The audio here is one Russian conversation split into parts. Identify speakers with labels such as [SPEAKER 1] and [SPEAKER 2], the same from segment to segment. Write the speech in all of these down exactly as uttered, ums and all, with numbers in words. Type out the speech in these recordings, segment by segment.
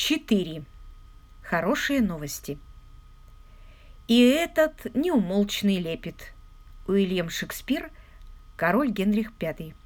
[SPEAKER 1] четыре. Хорошие новости. И этот неумолчный лепет. Уильям Шекспир, король Генрих Пятый.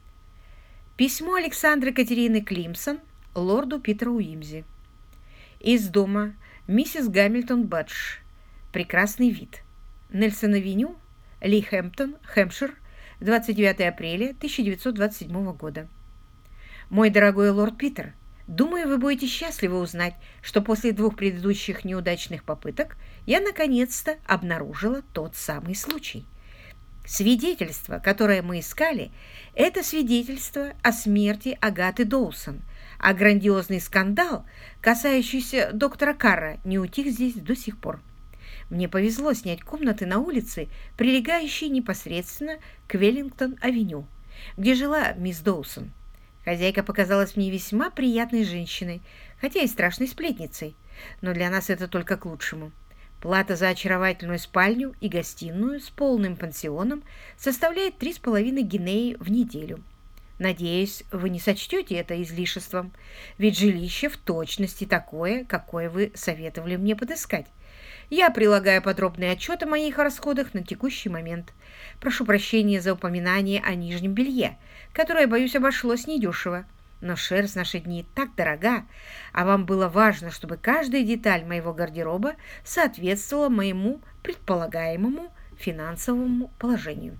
[SPEAKER 1] Письмо Александры Катерины Климсон лорду Питеру Уимзи. Из дома миссис Гамильтон Бадж. Прекрасный вид. Нельсон-авеню, Ли-Хэмптон, Хэмпшир, двадцать девятое апреля тысяча девятьсот двадцать седьмого года. Мой дорогой лорд Питер, думаю, вы будете счастливы узнать, что после двух предыдущих неудачных попыток я наконец-то обнаружила тот самый случай. Свидетельство, которое мы искали, это свидетельство о смерти Агаты Доусон, а грандиозный скандал, касающийся доктора Карра, не утих здесь до сих пор. Мне повезло снять комнаты на улице, прилегающей непосредственно к Веллингтон-авеню, где жила мисс Доусон. Хозяйка показалась мне весьма приятной женщиной, хотя и страшной сплетницей, но для нас это только к лучшему. Плата за очаровательную спальню и гостиную с полным пансионом составляет три с половиной гинеи в неделю. Надеюсь, вы не сочтете это излишеством, ведь жилище в точности такое, какое вы советовали мне подыскать. Я прилагаю подробный отчет о моих расходах на текущий момент. Прошу прощения за упоминание о нижнем белье, которое, боюсь, обошлось недешево. Но шерсть в наши дни так дорога, а вам было важно, чтобы каждая деталь моего гардероба соответствовала моему предполагаемому финансовому положению.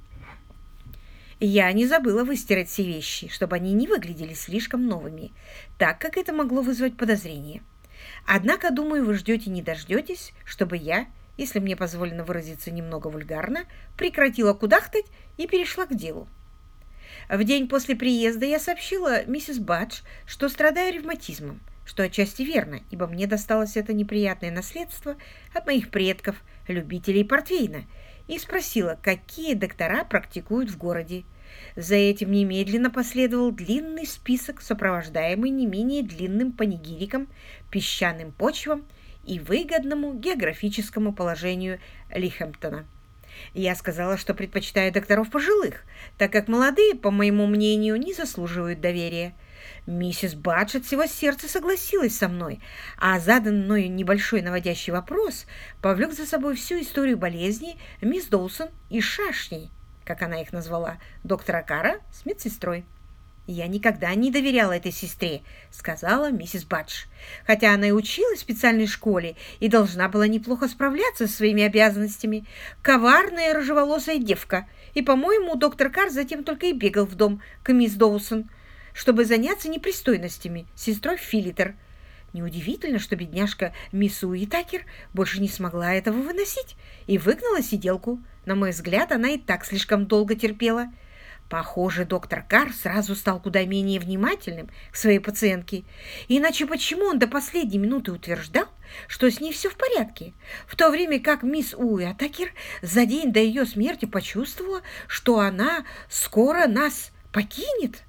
[SPEAKER 1] Я не забыла выстирать все вещи, чтобы они не выглядели слишком новыми, так как это могло вызвать подозрение. Однако, думаю, вы ждете не дождетесь, чтобы я, если мне позволено выразиться немного вульгарно, прекратила кудахтать и перешла к делу. В день после приезда я сообщила миссис Бадж, что страдаю ревматизмом, что отчасти верно, ибо мне досталось это неприятное наследство от моих предков, любителей портвейна, и спросила, какие доктора практикуют в городе. За этим немедленно последовал длинный список, сопровождаемый не менее длинным панигириком, песчаным почвам и выгодному географическому положению Ли-Хэмптона. Я сказала, что предпочитаю докторов пожилых, так как молодые, по моему мнению, не заслуживают доверия. Миссис Бадж от всего сердца согласилась со мной, а заданный мною небольшой наводящий вопрос повлек за собой всю историю болезни мисс Доусон и шашней, как она их назвала, доктора Карра с медсестрой. «Я никогда не доверяла этой сестре», — сказала миссис Бадж, хотя она и училась в специальной школе и должна была неплохо справляться со своими обязанностями. Коварная рыжеволосая девка, и, по-моему, доктор Карр затем только и бегал в дом к мисс Доусон, чтобы заняться непристойностями с сестрой Филлитер. Неудивительно, что бедняжка мисс Уитакер больше не смогла этого выносить и выгнала сиделку. На мой взгляд, она и так слишком долго терпела. Похоже, доктор Карр сразу стал куда менее внимательным к своей пациентке. Иначе почему он до последней минуты утверждал, что с ней все в порядке, в то время как мисс Уитакер за день до ее смерти почувствовала, что она скоро нас покинет?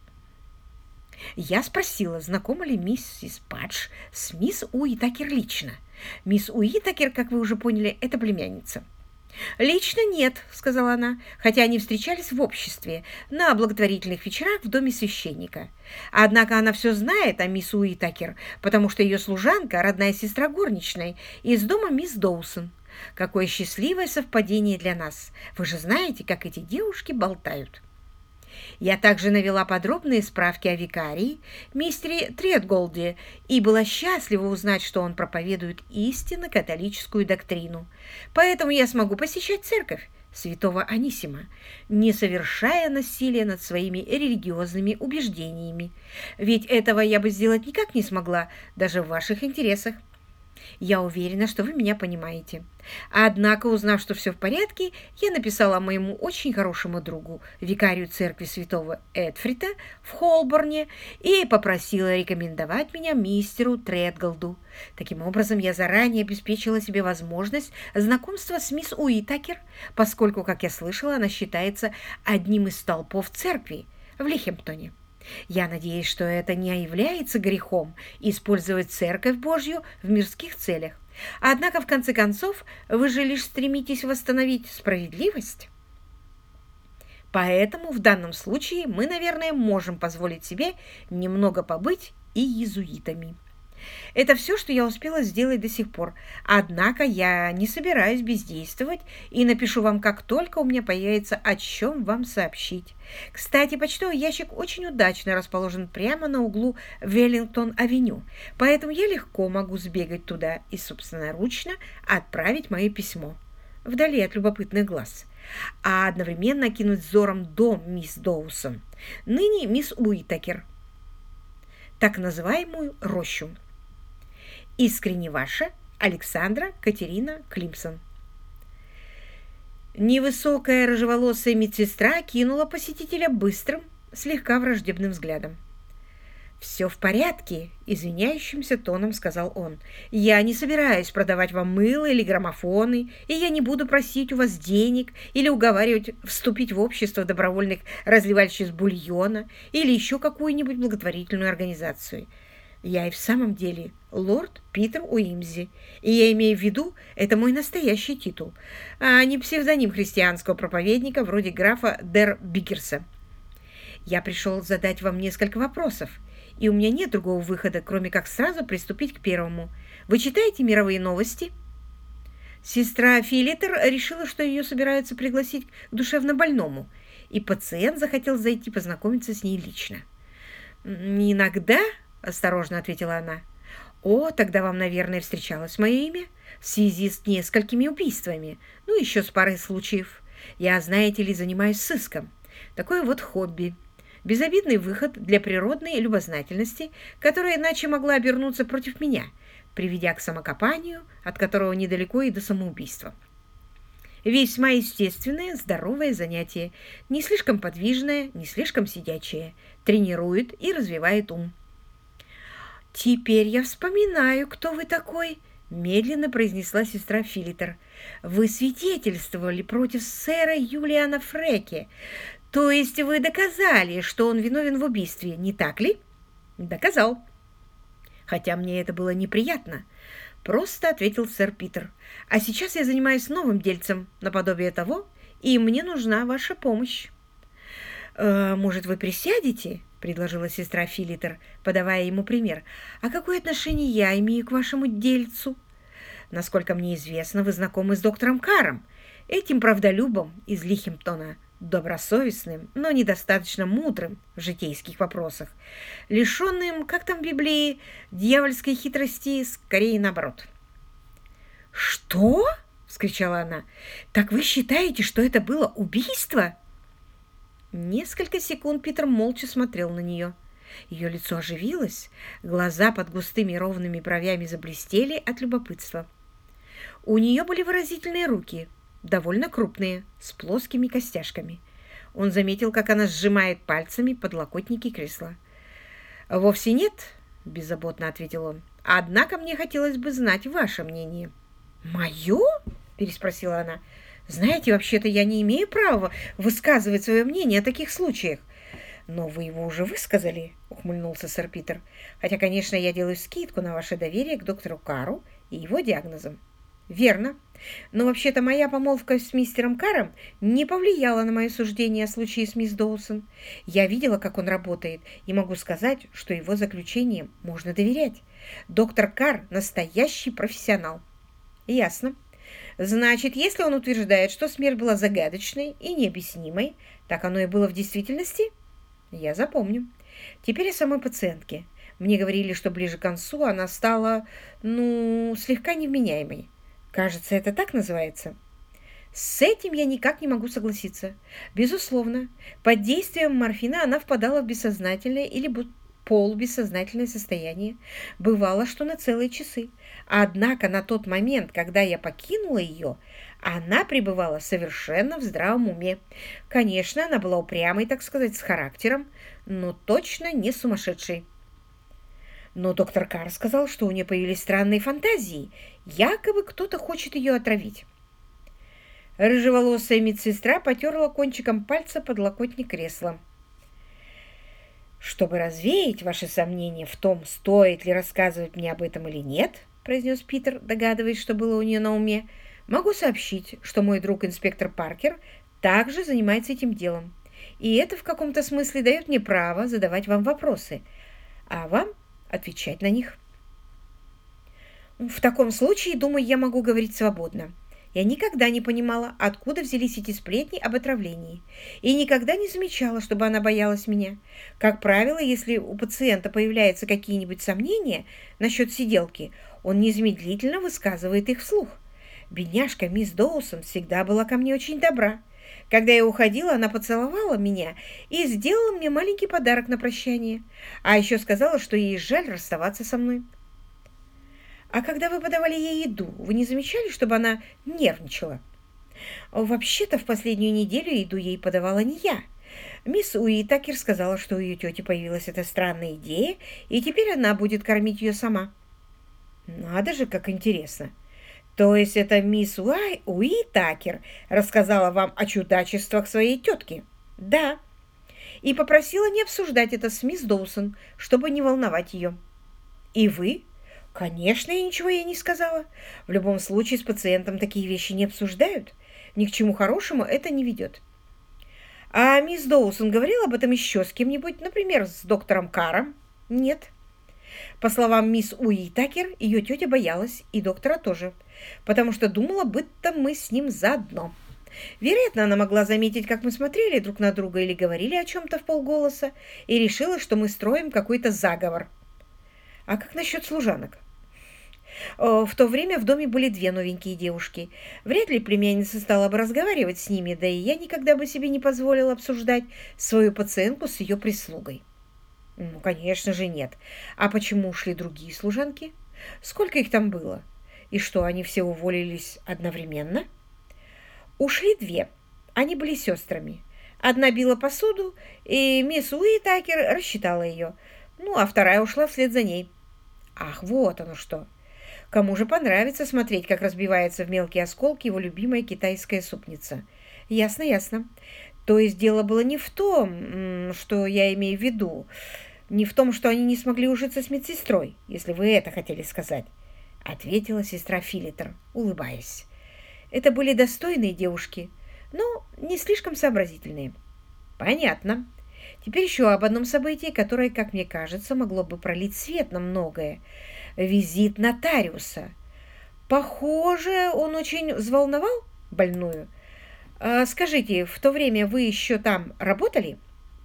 [SPEAKER 1] Я спросила, знакома ли миссис Бадж с мисс Уитакер лично. Мисс Уитакер, как вы уже поняли, это племянница. «Лично нет», — сказала она, хотя они встречались в обществе на благотворительных вечерах в доме священника. Однако она все знает о мисс Уитакер, потому что ее служанка — родная сестра горничной из дома мисс Доусон. Какое счастливое совпадение для нас! Вы же знаете, как эти девушки болтают. Я также навела подробные справки о викарии, мистере Тредголде, и была счастлива узнать, что он проповедует истинно католическую доктрину. Поэтому я смогу посещать церковь святого Анисима, не совершая насилия над своими религиозными убеждениями. Ведь этого я бы сделать никак не смогла, даже в ваших интересах. Я уверена, что вы меня понимаете. Однако, узнав, что все в порядке, я написала моему очень хорошему другу, викарию церкви святого Эдфрита в Холборне, и попросила рекомендовать меня мистеру Тредголду. Таким образом, я заранее обеспечила себе возможность знакомства с мисс Уитакер, поскольку, как я слышала, она считается одним из столпов церкви в Ли-Хэмптоне. Я надеюсь, что это не является грехом использовать Церковь Божью в мирских целях. Однако, в конце концов, вы же лишь стремитесь восстановить справедливость. Поэтому в данном случае мы, наверное, можем позволить себе немного побыть и иезуитами. Это все, что я успела сделать до сих пор. Однако я не собираюсь бездействовать и напишу вам, как только у меня появится о чем вам сообщить. Кстати, почтовый ящик очень удачно расположен прямо на углу Веллингтон-авеню, поэтому я легко могу сбегать туда и собственноручно отправить мое письмо, вдали от любопытных глаз, а одновременно кинуть взором дом мисс Доусон, ныне мисс Уитакер, так называемую рощу. Искренне ваша Александра Катерина Климсон. Невысокая рыжеволосая медсестра кинула посетителя быстрым, слегка враждебным взглядом. «Все в порядке», — извиняющимся тоном сказал он. «Я не собираюсь продавать вам мыло или граммофоны, и я не буду просить у вас денег или уговаривать вступить в общество добровольных разливальщиц бульона или еще какую-нибудь благотворительную организацию. Я и в самом деле лорд Питер Уимзи, и я имею в виду, это мой настоящий титул, а не псевдоним христианского проповедника вроде графа Дер Бикерса. Я пришел задать вам несколько вопросов, и у меня нет другого выхода, кроме как сразу приступить к первому. Вы читаете мировые новости?» Сестра Филитер решила, что ее собираются пригласить к душевнобольному, и пациент захотел зайти познакомиться с ней лично. «Иногда», — осторожно ответила она. «О, тогда вам, наверное, встречалось мое имя в связи с несколькими убийствами, ну, еще с парой случаев. Я, знаете ли, занимаюсь сыском. Такое вот хобби. Безобидный выход для природной любознательности, которая иначе могла обернуться против меня, приведя к самокопанию, от которого недалеко и до самоубийства. Весьма естественное, здоровое занятие, не слишком подвижное, не слишком сидячее, тренирует и развивает ум». «Теперь я вспоминаю, кто вы такой», — медленно произнесла сестра Филитер. «Вы свидетельствовали против сэра Юлиана Фреке. То есть вы доказали, что он виновен в убийстве, не так ли?» «Доказал. Хотя мне это было неприятно», — просто ответил сэр Питер. «А сейчас я занимаюсь новым дельцем, наподобие того, и мне нужна ваша помощь». «Э, «Может, вы присядете?» — предложила сестра Филитер, подавая ему пример. «А какое отношение я имею к вашему дельцу?» «Насколько мне известно, вы знакомы с доктором Карром, этим правдолюбом из Лихимптона, добросовестным, но недостаточно мудрым в житейских вопросах, лишенным, как там в Библии, дьявольской хитрости, скорее наоборот». «Что?» — вскричала она. «Так вы считаете, что это было убийство?» Несколько секунд Питер молча смотрел на нее. Ее лицо оживилось, глаза под густыми ровными бровями заблестели от любопытства. У нее были выразительные руки, довольно крупные, с плоскими костяшками. Он заметил, как она сжимает пальцами подлокотники кресла. «Вовсе нет», — беззаботно ответил он. «Однако мне хотелось бы знать ваше мнение». «Мое?» — переспросила она. «Знаете, вообще-то я не имею права высказывать свое мнение о таких случаях». «Но вы его уже высказали», — ухмыльнулся сэр Питер. «Хотя, конечно, я делаю скидку на ваше доверие к доктору Карру и его диагнозам». «Верно. Но вообще-то моя помолвка с мистером Карром не повлияла на мое суждение о случае с мисс Доусон. Я видела, как он работает, и могу сказать, что его заключениям можно доверять. Доктор Карр — настоящий профессионал». «Ясно. Значит, если он утверждает, что смерть была загадочной и необъяснимой, так оно и было в действительности?» «Я запомню. Теперь о самой пациентке. Мне говорили, что ближе к концу она стала, ну, слегка невменяемой. Кажется, это так называется?» «С этим я никак не могу согласиться. Безусловно, под действием морфина она впадала в бессознательное или полубессознательное состояние. Бывало, что на целые часы. Однако на тот момент, когда я покинула ее, она пребывала совершенно в здравом уме. Конечно, она была упрямой, так сказать, с характером, но точно не сумасшедшей». «Но доктор Карр сказал, что у нее появились странные фантазии. Якобы кто-то хочет ее отравить». Рыжеволосая медсестра потерла кончиком пальца подлокотник кресла. «Чтобы развеять ваши сомнения в том, стоит ли рассказывать мне об этом или нет», — произнес Питер, догадываясь, что было у нее на уме, «могу сообщить, что мой друг инспектор Паркер также занимается этим делом, и это в каком-то смысле дает мне право задавать вам вопросы, а вам отвечать на них». В таком случае, думаю, я могу говорить свободно. Я никогда не понимала, откуда взялись эти сплетни об отравлении, и никогда не замечала, чтобы она боялась меня. Как правило, если у пациента появляются какие-нибудь сомнения насчет сиделки, он незамедлительно высказывает их вслух. Бедняжка мисс Доусон всегда была ко мне очень добра. Когда я уходила, она поцеловала меня и сделала мне маленький подарок на прощание, а еще сказала, что ей жаль расставаться со мной. А когда вы подавали ей еду, вы не замечали, чтобы она нервничала? Вообще-то в последнюю неделю еду ей подавала не я. Мисс Уитакер сказала, что у ее тети появилась эта странная идея, и теперь она будет кормить ее сама. Надо же, как интересно. То есть это мисс Уай Уитакер рассказала вам о чудачествах своей тетки? Да. И попросила не обсуждать это с мисс Доусон, чтобы не волновать ее. И вы? Конечно, я ничего ей не сказала. В любом случае с пациентом такие вещи не обсуждают. Ни к чему хорошему это не ведет. А мисс Доусон говорила об этом еще с кем-нибудь, например, с доктором Каром? Нет. По словам мисс Уитакер, ее тетя боялась, и доктора тоже, потому что думала, будто мы с ним заодно. Вероятно, она могла заметить, как мы смотрели друг на друга или говорили о чем-то в полголоса, и решила, что мы строим какой-то заговор. А как насчет служанок? В то время в доме были две новенькие девушки. Вряд ли племянница стала бы разговаривать с ними, да и я никогда бы себе не позволила обсуждать свою пациентку с ее прислугой. Ну, конечно же, нет. А почему ушли другие служанки? Сколько их там было? И что, они все уволились одновременно? Ушли две. Они были сестрами. Одна била посуду, и мисс Уитакер рассчитала ее. Ну, а вторая ушла вслед за ней. Ах, вот оно что. Кому же понравится смотреть, как разбивается в мелкие осколки его любимая китайская супница? Ясно, ясно. То есть дело было не в том, что я имею в виду, не в том, что они не смогли ужиться с медсестрой, если вы это хотели сказать, ответила сестра Филитер, улыбаясь. Это были достойные девушки, но не слишком сообразительные. Понятно. Теперь еще об одном событии, которое, как мне кажется, могло бы пролить свет на многое. Визит нотариуса. Похоже, он очень взволновал больную. А, скажите, в то время вы еще там работали?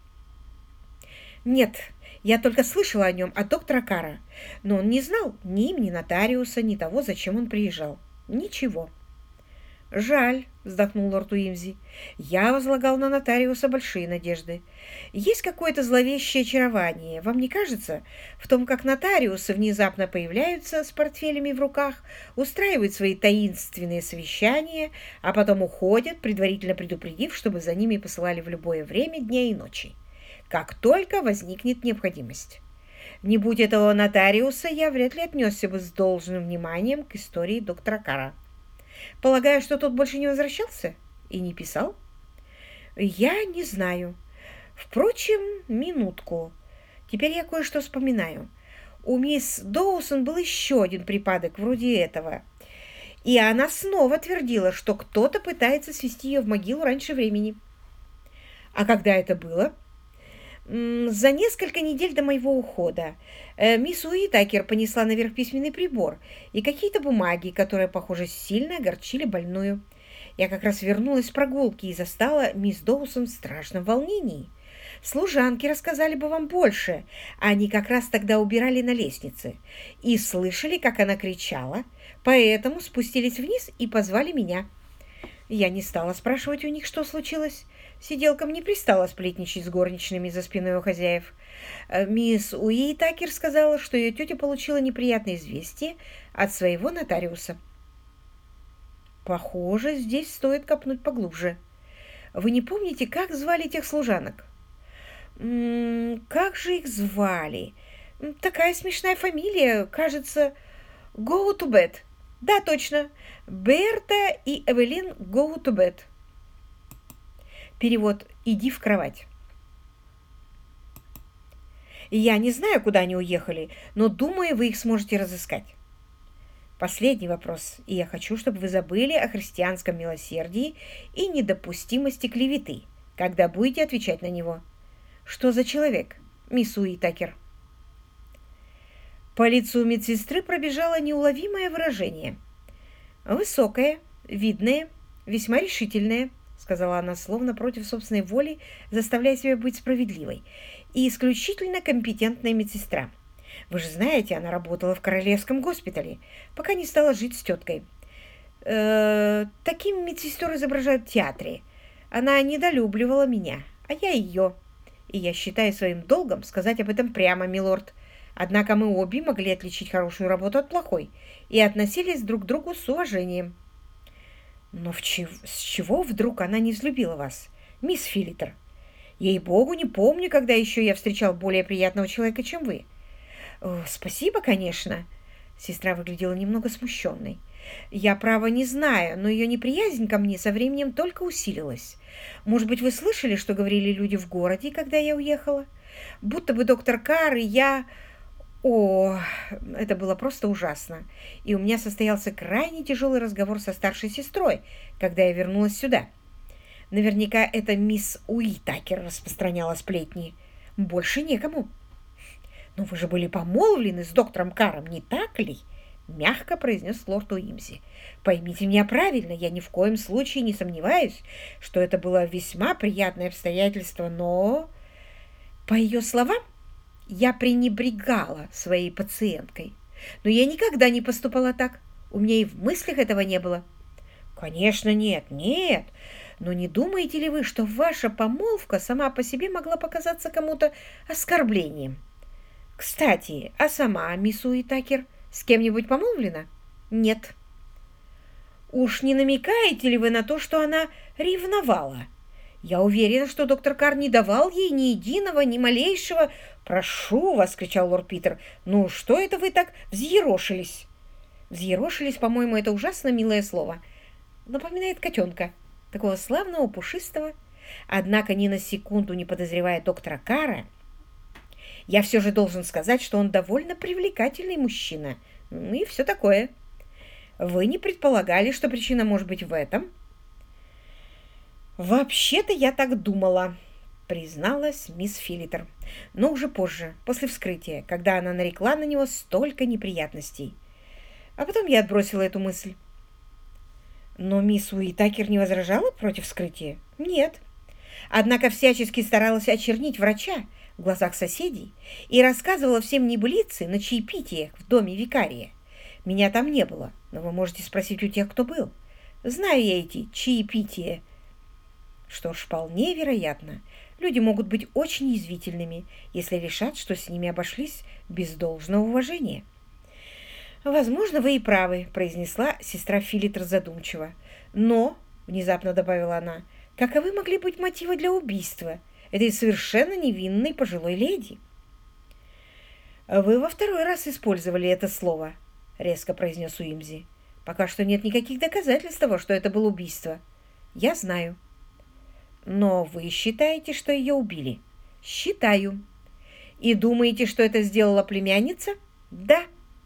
[SPEAKER 1] Нет, я только слышала о нем от доктора Кара, но он не знал ни имени нотариуса, ни того, зачем он приезжал. Ничего. «Жаль», — вздохнул лорд Уимзи. «Я возлагал на нотариуса большие надежды. Есть какое-то зловещее очарование, вам не кажется, в том, как нотариусы внезапно появляются с портфелями в руках, устраивают свои таинственные совещания, а потом уходят, предварительно предупредив, чтобы за ними посылали в любое время дня и ночи, как только возникнет необходимость? Не будь этого нотариуса, я вряд ли отнесся бы с должным вниманием к истории доктора Кара. Полагаю, что тот больше не возвращался и не писал? Я не знаю. Впрочем, минутку. Теперь я кое-что вспоминаю. У мисс Доусон был еще один припадок вроде этого. И она снова твердила, что кто-то пытается свести ее в могилу раньше времени. А когда это было? За несколько недель до моего ухода мисс Уитакер понесла наверх письменный прибор и какие-то бумаги, которые, похоже, сильно огорчили больную. Я как раз вернулась с прогулки и застала мисс Доусон в страшном волнении. Служанки рассказали бы вам больше. Они как раз тогда убирали на лестнице и слышали, как она кричала, поэтому спустились вниз и позвали меня. Я не стала спрашивать у них, что случилось. Сиделкам не пристало сплетничать с горничными за спиной у хозяев. Мисс Уитакер сказала, что ее тетя получила неприятное известие от своего нотариуса. Похоже, здесь стоит копнуть поглубже. Вы не помните, как звали тех служанок? М-м, как же их звали? Такая смешная фамилия, кажется, Go to bed. Да, точно. Берта и Эвелин Go to bed. Перевод «иди в кровать». Я не знаю, куда они уехали, но думаю, вы их сможете разыскать. Последний вопрос, и я хочу, чтобы вы забыли о христианском милосердии и недопустимости клеветы, когда будете отвечать на него. Что за человек, мисс Уитакер? По лицу медсестры пробежало неуловимое выражение. «Высокая, видная, весьма решительная», — сказала она, словно против собственной воли, заставляя себя быть справедливой, «и исключительно компетентная медсестра. Вы же знаете, она работала в Королевском госпитале, пока не стала жить с теткой. Э, таким медсестер изображают в театре. Она недолюбливала меня, а я ее. И я считаю своим долгом сказать об этом прямо, милорд. Однако мы обе могли отличить хорошую работу от плохой и относились друг к другу с уважением». «Но в чего, с чего вдруг она не взлюбила вас, мисс Филитер? Ей-богу, не помню, когда еще я встречал более приятного человека, чем вы». «О, спасибо, конечно». Сестра выглядела немного смущенной. «Я, право, не знаю, но ее неприязнь ко мне со временем только усилилась. Может быть, вы слышали, что говорили люди в городе, когда я уехала? Будто бы доктор Карр и я... О, это было просто ужасно. И у меня состоялся крайне тяжелый разговор со старшей сестрой, когда я вернулась сюда. Наверняка это мисс Уитакер распространяла сплетни. Больше некому». «Но вы же были помолвлены с доктором Карром, не так ли?» — мягко произнес лорд Уимзи. «Поймите меня правильно, я ни в коем случае не сомневаюсь, что это было весьма приятное обстоятельство, но...» По ее словам, я пренебрегала своей пациенткой. Но я никогда не поступала так. У меня и в мыслях этого не было. «Конечно, нет, нет. Но не думаете ли вы, что ваша помолвка сама по себе могла показаться кому-то оскорблением? Кстати, а сама мисс Уитакер с кем-нибудь помолвлена?» «Нет». «Уж не намекаете ли вы на то, что она ревновала? Я уверена, что доктор Карр не давал ей ни единого, ни малейшего...» «Прошу вас!» — кричал лорд Питер. «Ну, что это вы так взъерошились?» «Взъерошились, по-моему, это ужасно милое слово. Напоминает котенка, такого славного, пушистого. Однако ни на секунду не подозревая доктора Карра, я все же должен сказать, что он довольно привлекательный мужчина. Ну и все такое. Вы не предполагали, что причина может быть в этом?» «Вообще-то я так думала», — призналась мисс Филитер. «Но уже позже, после вскрытия, когда она нарекла на него столько неприятностей. А потом я отбросила эту мысль». «Но мисс Уитакер не возражала против вскрытия?» «Нет. Однако всячески старалась очернить врача в глазах соседей и рассказывала всем небылицы на чаепитиях в доме викария. Меня там не было, но вы можете спросить у тех, кто был. Знаю я эти чаепития». «Что ж, вполне вероятно. Люди могут быть очень язвительными, если решат, что с ними обошлись без должного уважения». «Возможно, вы и правы», — произнесла сестра Филитер задумчиво. «Но», — внезапно добавила она, — «каковы могли быть мотивы для убийства этой совершенно невинной пожилой леди?» «Вы во второй раз использовали это слово», — резко произнес Уимзи. «Пока что нет никаких доказательств того, что это было убийство. Я знаю». «Но вы считаете, что ее убили?» «Считаю». «И думаете, что это сделала племянница?» «Да».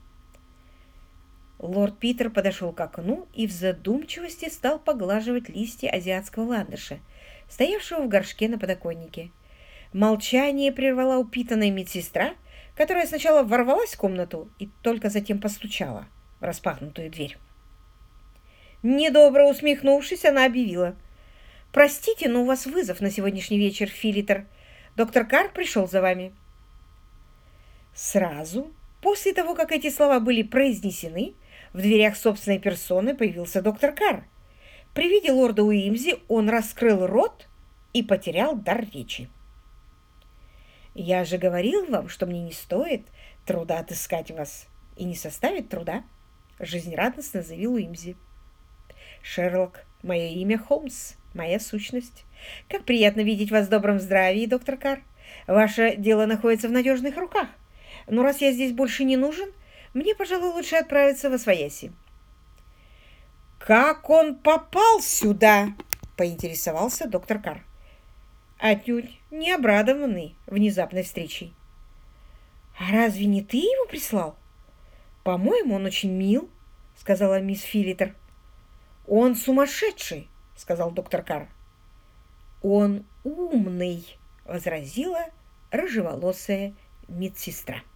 [SPEAKER 1] Лорд Питер подошел к окну и в задумчивости стал поглаживать листья азиатского ландыша, стоявшего в горшке на подоконнике. Молчание прервала упитанная медсестра, которая сначала ворвалась в комнату и только затем постучала в распахнутую дверь. Недобро усмехнувшись, она объявила: «Простите, но у вас вызов на сегодняшний вечер, Филитер. Доктор Карр пришел за вами». Сразу после того, как эти слова были произнесены, в дверях собственной персоны появился доктор Карр. При виде лорда Уимзи он раскрыл рот и потерял дар речи. «Я же говорил вам, что мне не стоит труда отыскать вас, и не составит труда», — жизнерадостно заявил Уимзи. «Шерлок, мое имя Холмс, моя сущность. Как приятно видеть вас в добром здравии, доктор Карр. Ваше дело находится в надежных руках. Но раз я здесь больше не нужен, мне, пожалуй, лучше отправиться во свояси». «Как он попал сюда?» — поинтересовался доктор Карр, отнюдь не обрадованный внезапной встречей. «А разве не ты его прислал? По-моему, он очень мил», — сказала мисс Филитер. «Он сумасшедший», — сказал доктор Карр. «Он умный», — возразила рыжеволосая медсестра.